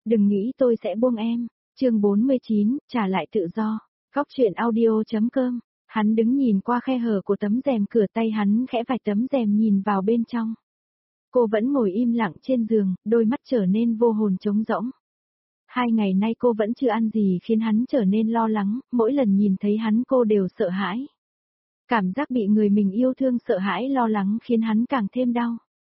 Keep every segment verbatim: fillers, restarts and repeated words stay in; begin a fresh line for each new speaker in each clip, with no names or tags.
Đừng nghĩ tôi sẽ buông em. Chương bốn mươi chín, trả lại tự do. Góc truyện audio.com. Hắn đứng nhìn qua khe hở của tấm rèm cửa, tay hắn khẽ vạch tấm rèm nhìn vào bên trong. Cô vẫn ngồi im lặng trên giường, đôi mắt trở nên vô hồn trống rỗng. Hai ngày nay cô vẫn chưa ăn gì khiến hắn trở nên lo lắng, mỗi lần nhìn thấy hắn cô đều sợ hãi. Cảm giác bị người mình yêu thương sợ hãi lo lắng khiến hắn càng thêm đau.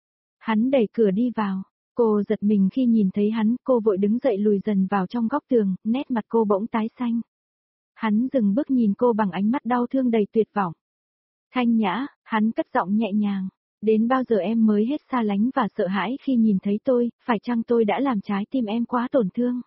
Hắn đẩy cửa đi vào, cô giật mình khi nhìn thấy hắn, cô vội đứng dậy lùi dần vào trong góc tường, nét mặt cô bỗng tái xanh. Hắn dừng bước nhìn cô bằng ánh mắt đau thương đầy tuyệt vọng. Thanh Nhã, hắn cất giọng nhẹ nhàng, đến bao giờ em mới hết xa lánh và sợ hãi khi nhìn thấy tôi, phải chăng tôi đã làm trái tim em quá tổn thương?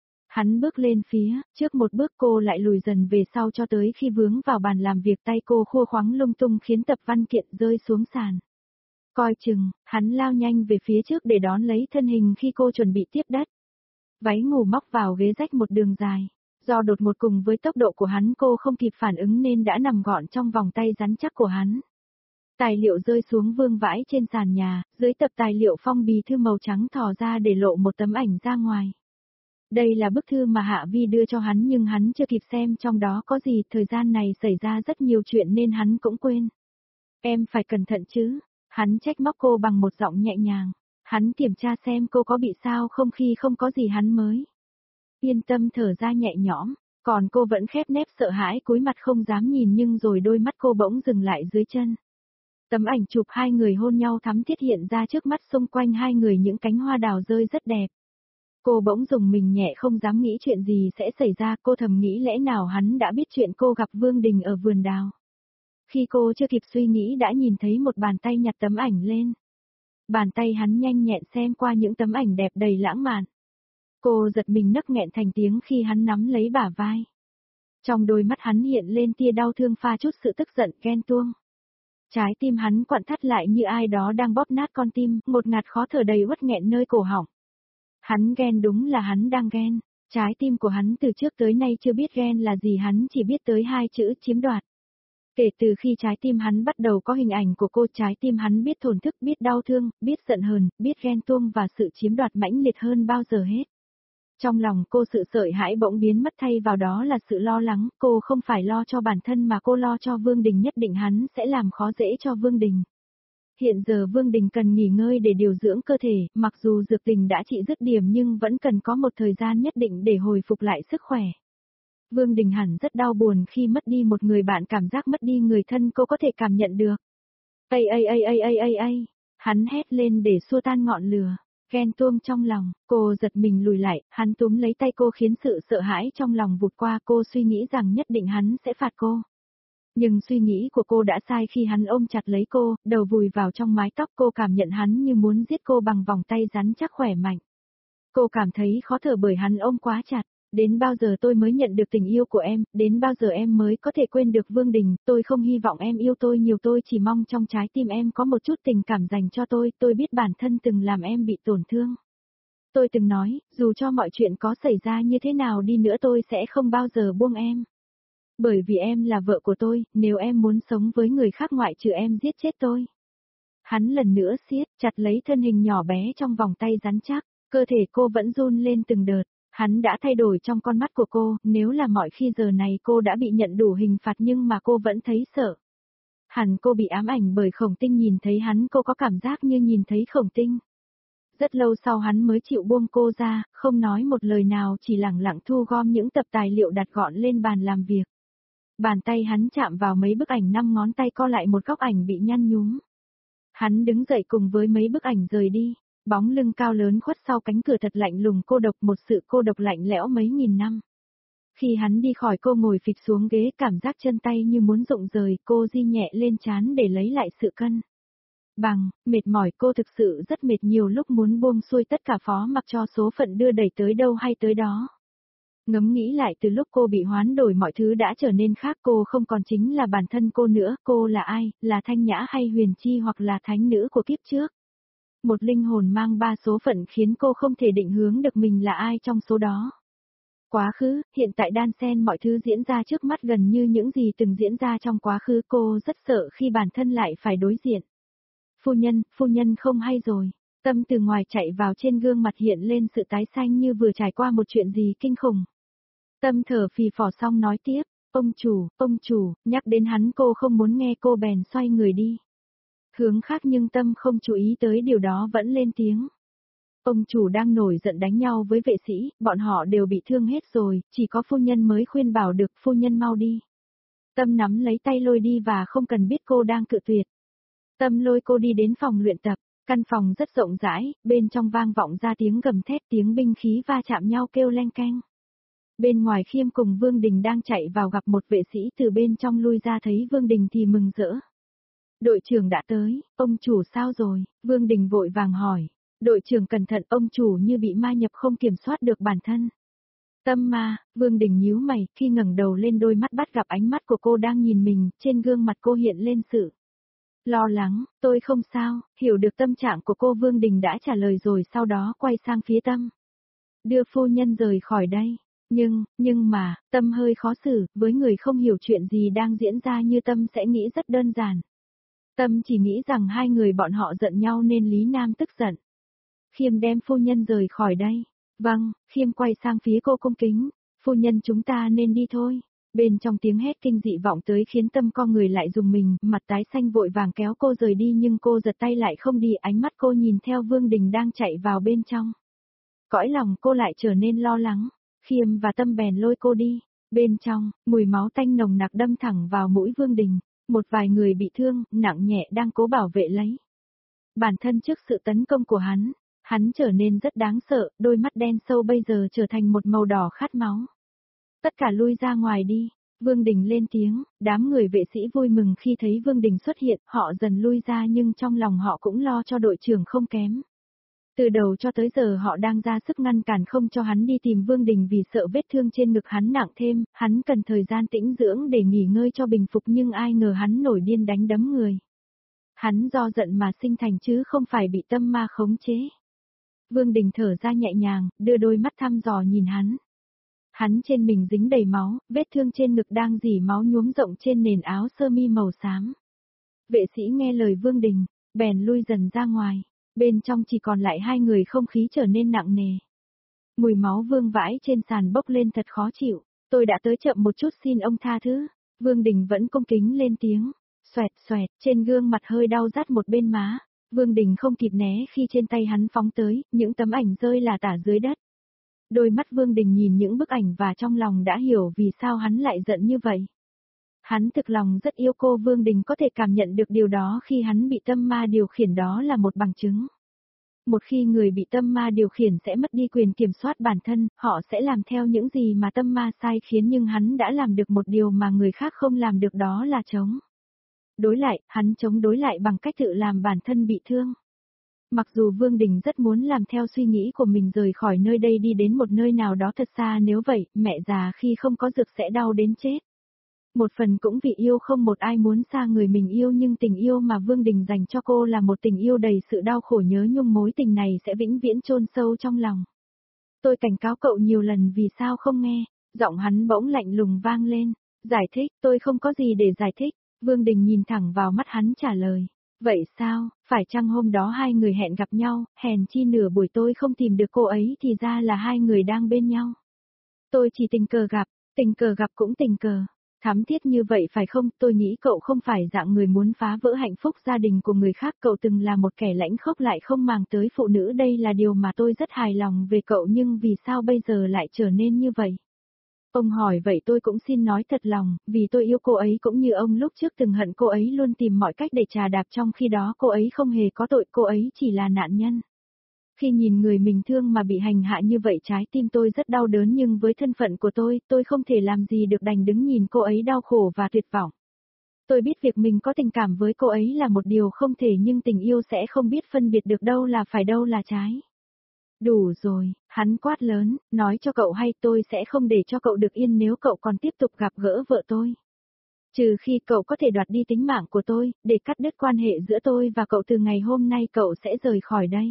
Hắn bước lên phía, trước một bước cô lại lùi dần về sau cho tới khi vướng vào bàn làm việc, tay cô khua khoắng lung tung khiến tập văn kiện rơi xuống sàn. Coi chừng, hắn lao nhanh về phía trước để đón lấy thân hình khi cô chuẩn bị tiếp đất. Váy ngủ móc vào ghế rách một đường dài. Do đột ngột cùng với tốc độ của hắn cô không kịp phản ứng nên đã nằm gọn trong vòng tay rắn chắc của hắn. Tài liệu rơi xuống vương vãi trên sàn nhà, dưới tập tài liệu phong bì thư màu trắng thò ra để lộ một tấm ảnh ra ngoài. Đây là bức thư mà Hạ Vi đưa cho hắn nhưng hắn chưa kịp xem trong đó có gì, thời gian này xảy ra rất nhiều chuyện nên hắn cũng quên. Em phải cẩn thận chứ, hắn trách móc cô bằng một giọng nhẹ nhàng. Hắn kiểm tra xem cô có bị sao không, khi không có gì hắn mới yên tâm thở ra nhẹ nhõm, còn cô vẫn khép nép sợ hãi cúi mặt không dám nhìn, nhưng rồi đôi mắt cô bỗng dừng lại dưới chân. Tấm ảnh chụp hai người hôn nhau thắm thiết hiện ra trước mắt, xung quanh hai người những cánh hoa đào rơi rất đẹp. Cô bỗng rùng mình nhẹ, không dám nghĩ chuyện gì sẽ xảy ra, cô thầm nghĩ lẽ nào hắn đã biết chuyện cô gặp Vương Đình ở vườn đào. Khi cô chưa kịp suy nghĩ đã nhìn thấy một bàn tay nhặt tấm ảnh lên. Bàn tay hắn nhanh nhẹn xem qua những tấm ảnh đẹp đầy lãng mạn. Cô giật mình nấc nghẹn thành tiếng khi hắn nắm lấy bả vai. Trong đôi mắt hắn hiện lên tia đau thương pha chút sự tức giận ghen tuông. Trái tim hắn quặn thắt lại như ai đó đang bóp nát con tim, ngột ngạt khó thở đầy uất nghẹn nơi cổ họng. Hắn ghen, đúng là hắn đang ghen. Trái tim của hắn từ trước tới nay chưa biết ghen là gì, hắn chỉ biết tới hai chữ chiếm đoạt. Kể từ khi trái tim hắn bắt đầu có hình ảnh của cô, trái tim hắn biết thổn thức, biết đau thương, biết giận hờn, biết ghen tuông và sự chiếm đoạt mãnh liệt hơn bao giờ hết. Trong lòng cô sự sợ hãi bỗng biến mất, thay vào đó là sự lo lắng, cô không phải lo cho bản thân mà cô lo cho Vương Đình, nhất định hắn sẽ làm khó dễ cho Vương Đình. Hiện giờ Vương Đình cần nghỉ ngơi để điều dưỡng cơ thể, mặc dù dược tình đã trị dứt điểm nhưng vẫn cần có một thời gian nhất định để hồi phục lại sức khỏe. Vương Đình hẳn rất đau buồn khi mất đi một người bạn, cảm giác mất đi người thân cô có thể cảm nhận được. Ây ây ây ây ây ây ây, hắn hét lên để xua tan ngọn lửa, ghen tuông trong lòng, cô giật mình lùi lại, hắn túm lấy tay cô khiến sự sợ hãi trong lòng vụt qua, cô suy nghĩ rằng nhất định hắn sẽ phạt cô. Nhưng suy nghĩ của cô đã sai khi hắn ôm chặt lấy cô, đầu vùi vào trong mái tóc, cô cảm nhận hắn như muốn giết cô bằng vòng tay rắn chắc khỏe mạnh. Cô cảm thấy khó thở bởi hắn ôm quá chặt. Đến bao giờ tôi mới nhận được tình yêu của em, đến bao giờ em mới có thể quên được Vương Đình, tôi không hy vọng em yêu tôi nhiều, tôi chỉ mong trong trái tim em có một chút tình cảm dành cho tôi, tôi biết bản thân từng làm em bị tổn thương. Tôi từng nói, dù cho mọi chuyện có xảy ra như thế nào đi nữa tôi sẽ không bao giờ buông em. Bởi vì em là vợ của tôi, nếu em muốn sống với người khác ngoại trừ em giết chết tôi. Hắn lần nữa siết chặt lấy thân hình nhỏ bé trong vòng tay rắn chắc, cơ thể cô vẫn run lên từng đợt. Hắn đã thay đổi trong con mắt của cô, nếu là mọi khi giờ này cô đã bị nhận đủ hình phạt nhưng mà cô vẫn thấy sợ. Hẳn cô bị ám ảnh bởi Khổng Tinh, nhìn thấy hắn cô có cảm giác như nhìn thấy Khổng Tinh. Rất lâu sau hắn mới chịu buông cô ra, không nói một lời nào, chỉ lẳng lặng thu gom những tập tài liệu đặt gọn lên bàn làm việc. Bàn tay hắn chạm vào mấy bức ảnh, năm ngón tay co lại một góc ảnh bị nhăn nhúm. Hắn đứng dậy cùng với mấy bức ảnh rời đi. Bóng lưng cao lớn khuất sau cánh cửa thật lạnh lùng, cô độc, một sự cô độc lạnh lẽo mấy nghìn năm. Khi hắn đi khỏi cô ngồi phịch xuống ghế, cảm giác chân tay như muốn rụng rời, cô di nhẹ lên trán để lấy lại sự cân bằng, mệt mỏi, cô thực sự rất mệt, nhiều lúc muốn buông xuôi tất cả, phó mặc cho số phận đưa đẩy tới đâu hay tới đó. Ngẫm nghĩ lại, từ lúc cô bị hoán đổi mọi thứ đã trở nên khác, cô không còn chính là bản thân cô nữa, cô là ai, là Thanh Nhã hay Huyền Chi hoặc là thánh nữ của kiếp trước. Một linh hồn mang ba số phận khiến cô không thể định hướng được mình là ai trong số đó. Quá khứ, hiện tại đan xen mọi thứ diễn ra trước mắt gần như những gì từng diễn ra trong quá khứ, cô rất sợ khi bản thân lại phải đối diện. Phu nhân, phu nhân không hay rồi. Tâm từ ngoài chạy vào, trên gương mặt hiện lên sự tái xanh như vừa trải qua một chuyện gì kinh khủng. Tâm thở phì phò xong nói tiếp, ông chủ, ông chủ, nhắc đến hắn cô không muốn nghe, cô bèn xoay người đi. Hướng khác nhưng Tâm không chú ý tới điều đó vẫn lên tiếng. Ông chủ đang nổi giận đánh nhau với vệ sĩ, bọn họ đều bị thương hết rồi, chỉ có phu nhân mới khuyên bảo được, phu nhân mau đi. Tâm nắm lấy tay lôi đi và không cần biết cô đang cự tuyệt. Tâm lôi cô đi đến phòng luyện tập, căn phòng rất rộng rãi, bên trong vang vọng ra tiếng gầm thét, tiếng binh khí va chạm nhau kêu leng keng. Bên ngoài Khiêm cùng Vương Đình đang chạy vào gặp một vệ sĩ từ bên trong lui ra, thấy Vương Đình thì mừng rỡ. Đội trưởng đã tới, ông chủ sao rồi? Vương Đình vội vàng hỏi. Đội trưởng cẩn thận, ông chủ như bị ma nhập không kiểm soát được bản thân. Tâm ma, Vương Đình nhíu mày, khi ngẩng đầu lên đôi mắt bắt gặp ánh mắt của cô đang nhìn mình, trên gương mặt cô hiện lên sự lo lắng. Tôi không sao, hiểu được tâm trạng của cô, Vương Đình đã trả lời rồi sau đó quay sang phía Tâm. Đưa phu nhân rời khỏi đây. Nhưng, nhưng mà, Tâm hơi khó xử, với người không hiểu chuyện gì đang diễn ra như Tâm sẽ nghĩ rất đơn giản. Tâm chỉ nghĩ rằng hai người bọn họ giận nhau nên Lý Nam tức giận. Khiêm đem phu nhân rời khỏi đây. Vâng, Khiêm quay sang phía cô cung kính. Phu nhân chúng ta nên đi thôi. Bên trong tiếng hét kinh dị vọng tới khiến Tâm co người lại dùng mình, mặt tái xanh vội vàng kéo cô rời đi nhưng cô giật tay lại không đi, ánh mắt cô nhìn theo Vương Đình đang chạy vào bên trong. Cõi lòng cô lại trở nên lo lắng. Khiêm và Tâm bèn lôi cô đi. Bên trong, mùi máu tanh nồng nặc đâm thẳng vào mũi Vương Đình. Một vài người bị thương, nặng nhẹ đang cố bảo vệ lấy bản thân trước sự tấn công của hắn. Hắn trở nên rất đáng sợ, đôi mắt đen sâu bây giờ trở thành một màu đỏ khát máu. Tất cả lui ra ngoài đi. Vương Đình lên tiếng, đám người vệ sĩ vui mừng khi thấy Vương Đình xuất hiện, họ dần lui ra nhưng trong lòng họ cũng lo cho đội trưởng không kém. Từ đầu cho tới giờ họ đang ra sức ngăn cản không cho hắn đi tìm Vương Đình vì sợ vết thương trên ngực hắn nặng thêm, hắn cần thời gian tĩnh dưỡng để nghỉ ngơi cho bình phục nhưng ai ngờ hắn nổi điên đánh đấm người. Hắn do giận mà sinh thành chứ không phải bị tâm ma khống chế. Vương Đình thở ra nhẹ nhàng, đưa đôi mắt thăm dò nhìn hắn. Hắn trên mình dính đầy máu, vết thương trên ngực đang rỉ máu nhuốm rộng trên nền áo sơ mi màu xám. Vệ sĩ nghe lời Vương Đình, bèn lui dần ra ngoài. Bên trong chỉ còn lại hai người, không khí trở nên nặng nề. Mùi máu vương vãi trên sàn bốc lên thật khó chịu. Tôi đã tới chậm một chút, xin ông tha thứ. Vương Đình vẫn cung kính lên tiếng. Xoẹt xoẹt, trên gương mặt hơi đau rát một bên má. Vương Đình không kịp né khi trên tay hắn phóng tới, những tấm ảnh rơi là tả dưới đất. Đôi mắt Vương Đình nhìn những bức ảnh và trong lòng đã hiểu vì sao hắn lại giận như vậy. Hắn thực lòng rất yêu cô, Vương Đình có thể cảm nhận được điều đó khi hắn bị tâm ma điều khiển, đó là một bằng chứng. Một khi người bị tâm ma điều khiển sẽ mất đi quyền kiểm soát bản thân, họ sẽ làm theo những gì mà tâm ma sai khiến, nhưng hắn đã làm được một điều mà người khác không làm được, đó là chống đối lại, hắn chống đối lại bằng cách tự làm bản thân bị thương. Mặc dù Vương Đình rất muốn làm theo suy nghĩ của mình, rời khỏi nơi đây đi đến một nơi nào đó thật xa, nếu vậy, mẹ già khi không có dược sẽ đau đến chết. Một phần cũng vì yêu, không một ai muốn xa người mình yêu, nhưng tình yêu mà Vương Đình dành cho cô là một tình yêu đầy sự đau khổ nhớ nhung, mối tình này sẽ vĩnh viễn chôn sâu trong lòng. Tôi cảnh cáo cậu nhiều lần vì sao không nghe, giọng hắn bỗng lạnh lùng vang lên. Giải thích, tôi không có gì để giải thích. Vương Đình nhìn thẳng vào mắt hắn trả lời. Vậy sao, phải chăng hôm đó hai người hẹn gặp nhau, hèn chi nửa buổi tôi không tìm được cô ấy thì ra là hai người đang bên nhau. Tôi chỉ tình cờ gặp, tình cờ gặp cũng tình cờ. Thắm thiết như vậy phải không? Tôi nghĩ cậu không phải dạng người muốn phá vỡ hạnh phúc gia đình của người khác, cậu từng là một kẻ lãnh khốc lại không màng tới phụ nữ, đây là điều mà tôi rất hài lòng về cậu, nhưng vì sao bây giờ lại trở nên như vậy? Ông hỏi vậy tôi cũng xin nói thật lòng, vì tôi yêu cô ấy cũng như ông lúc trước từng hận cô ấy, luôn tìm mọi cách để trà đạp, trong khi đó cô ấy không hề có tội, cô ấy chỉ là nạn nhân. Khi nhìn người mình thương mà bị hành hạ như vậy, trái tim tôi rất đau đớn, nhưng với thân phận của tôi, tôi không thể làm gì được, đành đứng nhìn cô ấy đau khổ và tuyệt vọng. Tôi biết việc mình có tình cảm với cô ấy là một điều không thể, nhưng tình yêu sẽ không biết phân biệt được đâu là phải đâu là trái. Đủ rồi, hắn quát lớn, nói cho cậu hay, tôi sẽ không để cho cậu được yên nếu cậu còn tiếp tục gặp gỡ vợ tôi. Trừ khi cậu có thể đoạt đi tính mạng của tôi, để cắt đứt quan hệ giữa tôi và cậu, từ ngày hôm nay cậu sẽ rời khỏi đây.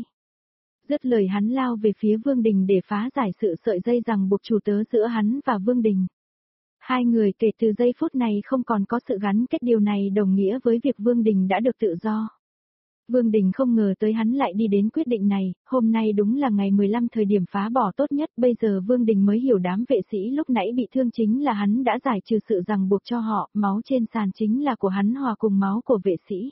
Dứt lời hắn lao về phía Vương Đình để phá giải sự sợi dây ràng buộc chủ tớ giữa hắn và Vương Đình. Hai người kể từ giây phút này không còn có sự gắn kết, điều này đồng nghĩa với việc Vương Đình đã được tự do. Vương Đình không ngờ tới hắn lại đi đến quyết định này, hôm nay đúng là ngày mười lăm thời điểm phá bỏ tốt nhất, bây giờ Vương Đình mới hiểu đám vệ sĩ lúc nãy bị thương chính là hắn đã giải trừ sự ràng buộc cho họ, máu trên sàn chính là của hắn hòa cùng máu của vệ sĩ.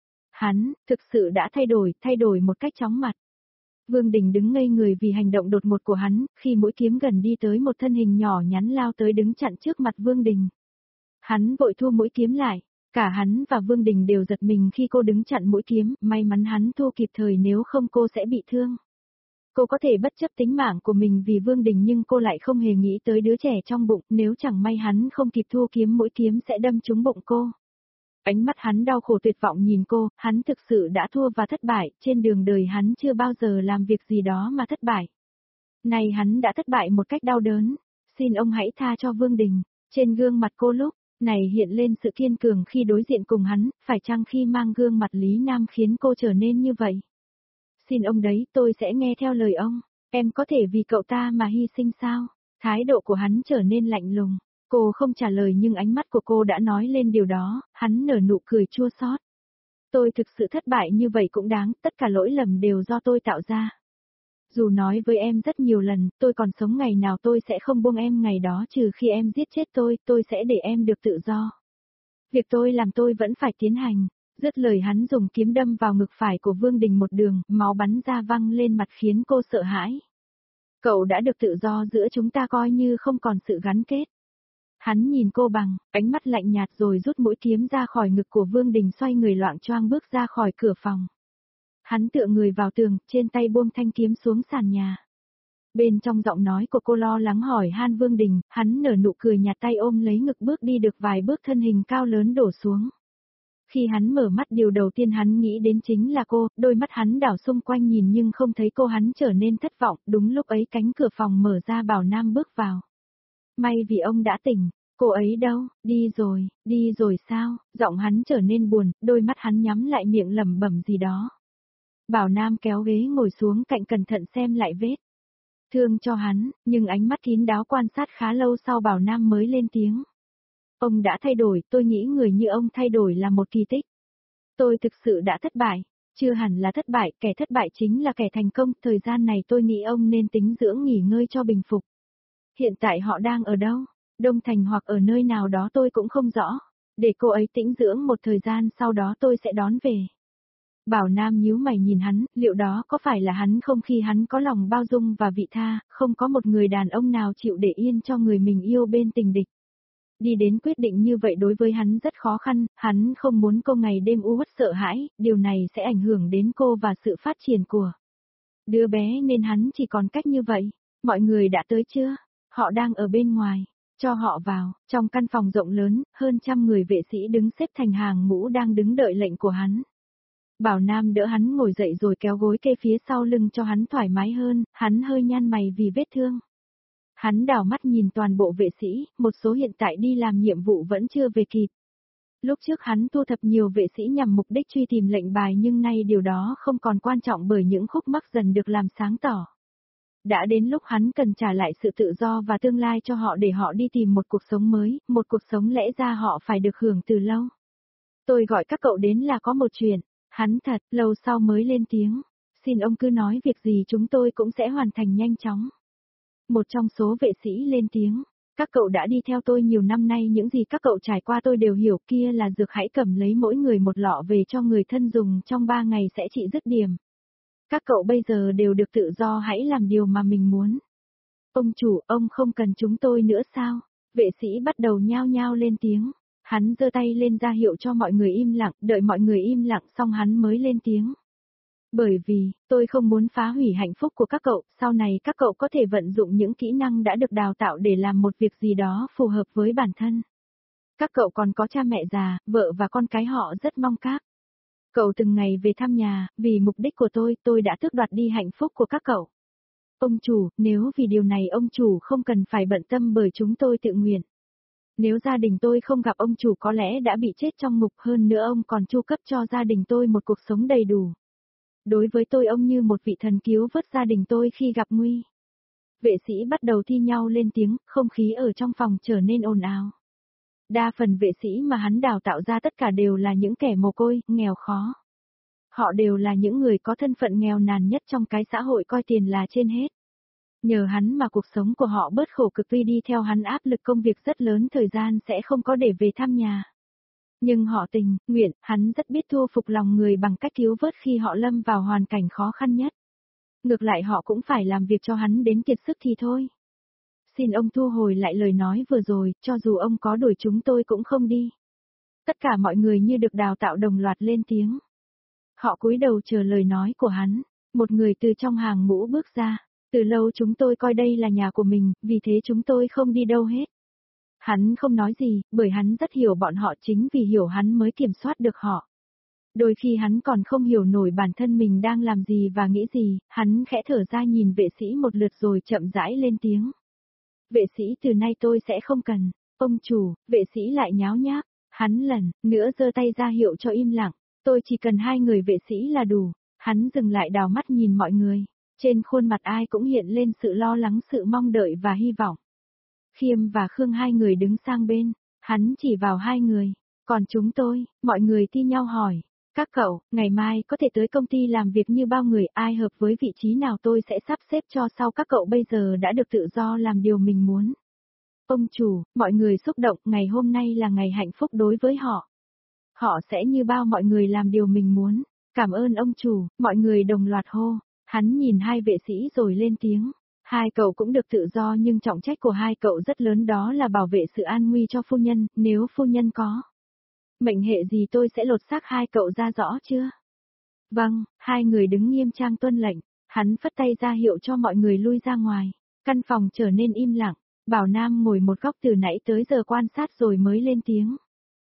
Hắn, thực sự đã thay đổi, thay đổi một cách chóng mặt. Vương Đình đứng ngây người vì hành động đột ngột của hắn, khi mũi kiếm gần đi tới một thân hình nhỏ nhắn lao tới đứng chặn trước mặt Vương Đình. Hắn vội thu mũi kiếm lại, cả hắn và Vương Đình đều giật mình khi cô đứng chặn mũi kiếm, may mắn hắn thu kịp thời nếu không cô sẽ bị thương. Cô có thể bất chấp tính mạng của mình vì Vương Đình nhưng cô lại không hề nghĩ tới đứa trẻ trong bụng, nếu chẳng may hắn không kịp thu kiếm mũi kiếm sẽ đâm trúng bụng cô. Ánh mắt hắn đau khổ tuyệt vọng nhìn cô, hắn thực sự đã thua và thất bại, trên đường đời hắn chưa bao giờ làm việc gì đó mà thất bại. Này hắn đã thất bại một cách đau đớn, xin ông hãy tha cho Vương Đình, trên gương mặt cô lúc này hiện lên sự kiên cường khi đối diện cùng hắn, phải chăng khi mang gương mặt Lý Nam khiến cô trở nên như vậy? Xin ông đấy, tôi sẽ nghe theo lời ông, em có thể vì cậu ta mà hy sinh sao? Thái độ của hắn trở nên lạnh lùng. Cô không trả lời nhưng ánh mắt của cô đã nói lên điều đó, hắn nở nụ cười chua xót. Tôi thực sự thất bại như vậy cũng đáng, tất cả lỗi lầm đều do tôi tạo ra. Dù nói với em rất nhiều lần, tôi còn sống ngày nào tôi sẽ không buông em ngày đó trừ khi em giết chết tôi, tôi sẽ để em được tự do. Việc tôi làm tôi vẫn phải tiến hành. Dứt lời hắn dùng kiếm đâm vào ngực phải của Vương Đình một đường, máu bắn ra văng lên mặt khiến cô sợ hãi. Cậu đã được tự do giữa chúng ta coi như không còn sự gắn kết. Hắn nhìn cô bằng ánh mắt lạnh nhạt rồi rút mũi kiếm ra khỏi ngực của Vương Đình xoay người loạng choạng bước ra khỏi cửa phòng. Hắn tựa người vào tường, trên tay buông thanh kiếm xuống sàn nhà. Bên trong giọng nói của cô lo lắng hỏi han Vương Đình, hắn nở nụ cười nhạt tay ôm lấy ngực bước đi được vài bước thân hình cao lớn đổ xuống. Khi hắn mở mắt điều đầu tiên hắn nghĩ đến chính là cô, đôi mắt hắn đảo xung quanh nhìn nhưng không thấy cô hắn trở nên thất vọng, đúng lúc ấy cánh cửa phòng mở ra Bảo Nam bước vào. May vì ông đã tỉnh, cô ấy đâu, đi rồi, đi rồi sao, giọng hắn trở nên buồn, đôi mắt hắn nhắm lại miệng lẩm bẩm gì đó. Bảo Nam kéo ghế ngồi xuống cạnh cẩn thận xem lại vết thương cho hắn, nhưng ánh mắt kín đáo quan sát khá lâu sau Bảo Nam mới lên tiếng. Ông đã thay đổi, tôi nghĩ người như ông thay đổi là một kỳ tích. Tôi thực sự đã thất bại, chưa hẳn là thất bại, kẻ thất bại chính là kẻ thành công, thời gian này tôi nghĩ ông nên tính dưỡng nghỉ ngơi cho bình phục. Hiện tại họ đang ở đâu? Đông Thành hoặc ở nơi nào đó tôi cũng không rõ. Để cô ấy tĩnh dưỡng một thời gian sau đó tôi sẽ đón về. Bảo Nam nhíu mày nhìn hắn, liệu đó có phải là hắn không khi hắn có lòng bao dung và vị tha, không có một người đàn ông nào chịu để yên cho người mình yêu bên tình địch. Đi đến quyết định như vậy đối với hắn rất khó khăn, hắn không muốn cô ngày đêm u uất sợ hãi, điều này sẽ ảnh hưởng đến cô và sự phát triển của đứa bé nên hắn chỉ còn cách như vậy. Mọi người đã tới chưa? Họ đang ở bên ngoài, cho họ vào, trong căn phòng rộng lớn, hơn trăm người vệ sĩ đứng xếp thành hàng ngũ đang đứng đợi lệnh của hắn. Bảo Nam đỡ hắn ngồi dậy rồi kéo gối kê phía sau lưng cho hắn thoải mái hơn, hắn hơi nhăn mày vì vết thương. Hắn đảo mắt nhìn toàn bộ vệ sĩ, một số hiện tại đi làm nhiệm vụ vẫn chưa về kịp. Lúc trước hắn thu thập nhiều vệ sĩ nhằm mục đích truy tìm lệnh bài nhưng nay điều đó không còn quan trọng bởi những khúc mắc dần được làm sáng tỏ. Đã đến lúc hắn cần trả lại sự tự do và tương lai cho họ để họ đi tìm một cuộc sống mới, một cuộc sống lẽ ra họ phải được hưởng từ lâu. Tôi gọi các cậu đến là có một chuyện, hắn thật lâu sau mới lên tiếng, xin ông cứ nói việc gì chúng tôi cũng sẽ hoàn thành nhanh chóng. Một trong số vệ sĩ lên tiếng, các cậu đã đi theo tôi nhiều năm nay những gì các cậu trải qua tôi đều hiểu kia là dược hãy cầm lấy mỗi người một lọ về cho người thân dùng trong ba ngày sẽ trị dứt điểm. Các cậu bây giờ đều được tự do hãy làm điều mà mình muốn. Ông chủ, ông không cần chúng tôi nữa sao? Vệ sĩ bắt đầu nhao nhao lên tiếng. Hắn giơ tay lên ra hiệu cho mọi người im lặng, đợi mọi người im lặng xong hắn mới lên tiếng. Bởi vì, tôi không muốn phá hủy hạnh phúc của các cậu, sau này các cậu có thể vận dụng những kỹ năng đã được đào tạo để làm một việc gì đó phù hợp với bản thân. Các cậu còn có cha mẹ già, vợ và con cái họ rất mong các. Cậu từng ngày về thăm nhà, vì mục đích của tôi, tôi đã tước đoạt đi hạnh phúc của các cậu. Ông chủ, nếu vì điều này ông chủ không cần phải bận tâm bởi chúng tôi tự nguyện. Nếu gia đình tôi không gặp ông chủ có lẽ đã bị chết trong ngục hơn nữa ông còn chu cấp cho gia đình tôi một cuộc sống đầy đủ. Đối với tôi ông như một vị thần cứu vớt gia đình tôi khi gặp nguy. Vệ sĩ bắt đầu thi nhau lên tiếng, không khí ở trong phòng trở nên ồn ào. Đa phần vệ sĩ mà hắn đào tạo ra tất cả đều là những kẻ mồ côi, nghèo khó. Họ đều là những người có thân phận nghèo nàn nhất trong cái xã hội coi tiền là trên hết. Nhờ hắn mà cuộc sống của họ bớt khổ cực tuy đi theo hắn áp lực công việc rất lớn thời gian sẽ không có để về thăm nhà. Nhưng họ tình, nguyện, hắn rất biết thu phục lòng người bằng cách cứu vớt khi họ lâm vào hoàn cảnh khó khăn nhất. Ngược lại họ cũng phải làm việc cho hắn đến kiệt sức thì thôi. Xin ông thu hồi lại lời nói vừa rồi, cho dù ông có đuổi chúng tôi cũng không đi. Tất cả mọi người như được đào tạo đồng loạt lên tiếng. Họ cúi đầu chờ lời nói của hắn, một người từ trong hàng ngũ bước ra. Từ lâu chúng tôi coi đây là nhà của mình, vì thế chúng tôi không đi đâu hết. Hắn không nói gì, bởi hắn rất hiểu bọn họ chính vì hiểu hắn mới kiểm soát được họ. Đôi khi hắn còn không hiểu nổi bản thân mình đang làm gì và nghĩ gì, hắn khẽ thở ra nhìn vệ sĩ một lượt rồi chậm rãi lên tiếng. Vệ sĩ từ nay tôi sẽ không cần, ông chủ, vệ sĩ lại nháo nhác, hắn lần nữa giơ tay ra hiệu cho im lặng, tôi chỉ cần hai người vệ sĩ là đủ, hắn dừng lại đào mắt nhìn mọi người. Trên khuôn mặt ai cũng hiện lên sự lo lắng, sự mong đợi và hy vọng. Khiêm và Khương hai người đứng sang bên, hắn chỉ vào hai người, còn chúng tôi, mọi người thi nhau hỏi, các cậu, ngày mai có thể tới công ty làm việc như bao người, ai hợp với vị trí nào tôi sẽ sắp xếp cho sau các cậu bây giờ đã được tự do làm điều mình muốn. Ông chủ, mọi người xúc động, ngày hôm nay là ngày hạnh phúc đối với họ. Họ sẽ như bao mọi người làm điều mình muốn, cảm ơn ông chủ, mọi người đồng loạt hô. Hắn nhìn hai vệ sĩ rồi lên tiếng. Hai cậu cũng được tự do nhưng trọng trách của hai cậu rất lớn, đó là bảo vệ sự an nguy cho phu nhân, nếu phu nhân có mệnh hệ gì tôi sẽ lột xác hai cậu ra, rõ chưa? Vâng, hai người đứng nghiêm trang tuân lệnh, hắn phất tay ra hiệu cho mọi người lui ra ngoài. Căn phòng trở nên im lặng, Bảo Nam ngồi một góc từ nãy tới giờ quan sát rồi mới lên tiếng.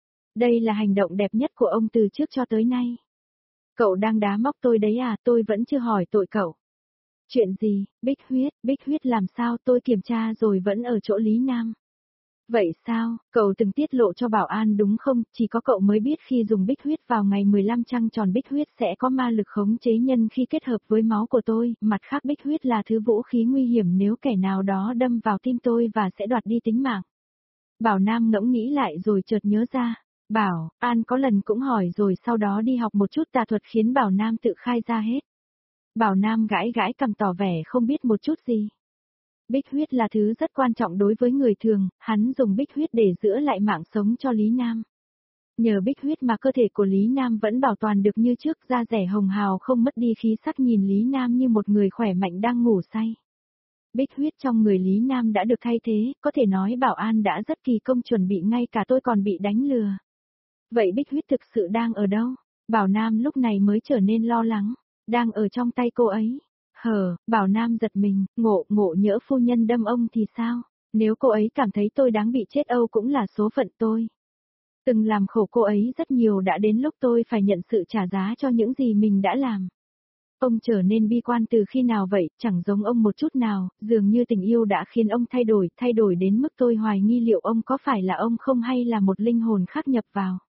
Đây là hành động đẹp nhất của ông từ trước cho tới nay. Cậu đang đá móc tôi đấy à, tôi vẫn chưa hỏi tội cậu. Chuyện gì, Bích Huyết, Bích Huyết làm sao, tôi kiểm tra rồi vẫn ở chỗ Lý Nam. Vậy sao, cậu từng tiết lộ cho Bảo An đúng không, chỉ có cậu mới biết khi dùng Bích Huyết vào ngày mười lăm trăng tròn Bích Huyết sẽ có ma lực khống chế nhân khi kết hợp với máu của tôi, mặt khác Bích Huyết là thứ vũ khí nguy hiểm nếu kẻ nào đó đâm vào tim tôi và sẽ đoạt đi tính mạng. Bảo Nam ngẫm nghĩ lại rồi chợt nhớ ra. Bảo An có lần cũng hỏi rồi sau đó đi học một chút tà thuật khiến Bảo Nam tự khai ra hết. Bảo Nam gãi gãi cằm tỏ vẻ không biết một chút gì. Bích huyết là thứ rất quan trọng đối với người thường, hắn dùng bích huyết để giữ lại mạng sống cho Lý Nam. Nhờ bích huyết mà cơ thể của Lý Nam vẫn bảo toàn được như trước, da rẻ hồng hào không mất đi khí sắc, nhìn Lý Nam như một người khỏe mạnh đang ngủ say. Bích huyết trong người Lý Nam đã được thay thế, có thể nói Bảo An đã rất kỳ công, chuẩn bị ngay cả tôi còn bị đánh lừa. Vậy bích huyết thực sự đang ở đâu? Bảo Nam lúc này mới trở nên lo lắng. Đang ở trong tay cô ấy. Hờ, Bảo Nam giật mình, ngộ, ngộ nhỡ phu nhân đâm ông thì sao? Nếu cô ấy cảm thấy tôi đáng bị chết âu cũng là số phận tôi. Từng làm khổ cô ấy rất nhiều, đã đến lúc tôi phải nhận sự trả giá cho những gì mình đã làm. Ông trở nên bi quan từ khi nào vậy, chẳng giống ông một chút nào, dường như tình yêu đã khiến ông thay đổi, thay đổi đến mức tôi hoài nghi liệu ông có phải là ông không hay là một linh hồn khác nhập vào.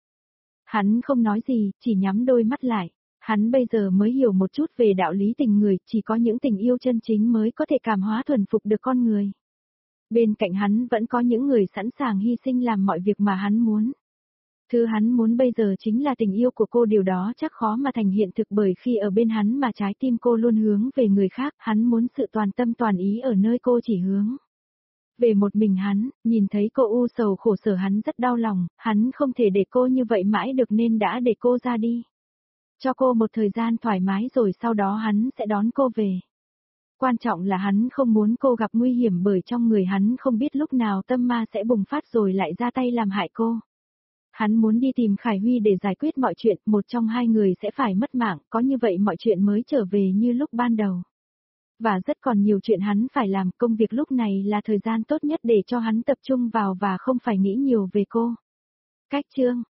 Hắn không nói gì, chỉ nhắm đôi mắt lại. Hắn bây giờ mới hiểu một chút về đạo lý tình người, chỉ có những tình yêu chân chính mới có thể cảm hóa thuần phục được con người. Bên cạnh hắn vẫn có những người sẵn sàng hy sinh làm mọi việc mà hắn muốn. Thứ hắn muốn bây giờ chính là tình yêu của cô, điều đó chắc khó mà thành hiện thực bởi khi ở bên hắn mà trái tim cô luôn hướng về người khác, hắn muốn sự toàn tâm toàn ý ở nơi cô chỉ hướng về một mình hắn, nhìn thấy cô u sầu khổ sở hắn rất đau lòng, hắn không thể để cô như vậy mãi được nên đã để cô ra đi. Cho cô một thời gian thoải mái rồi sau đó hắn sẽ đón cô về. Quan trọng là hắn không muốn cô gặp nguy hiểm bởi trong người hắn không biết lúc nào tâm ma sẽ bùng phát rồi lại ra tay làm hại cô. Hắn muốn đi tìm Khải Huy để giải quyết mọi chuyện, một trong hai người sẽ phải mất mạng, có như vậy mọi chuyện mới trở về như lúc ban đầu. Và rất còn nhiều chuyện hắn phải làm, công việc lúc này là thời gian tốt nhất để cho hắn tập trung vào và không phải nghĩ nhiều về cô. Cách chương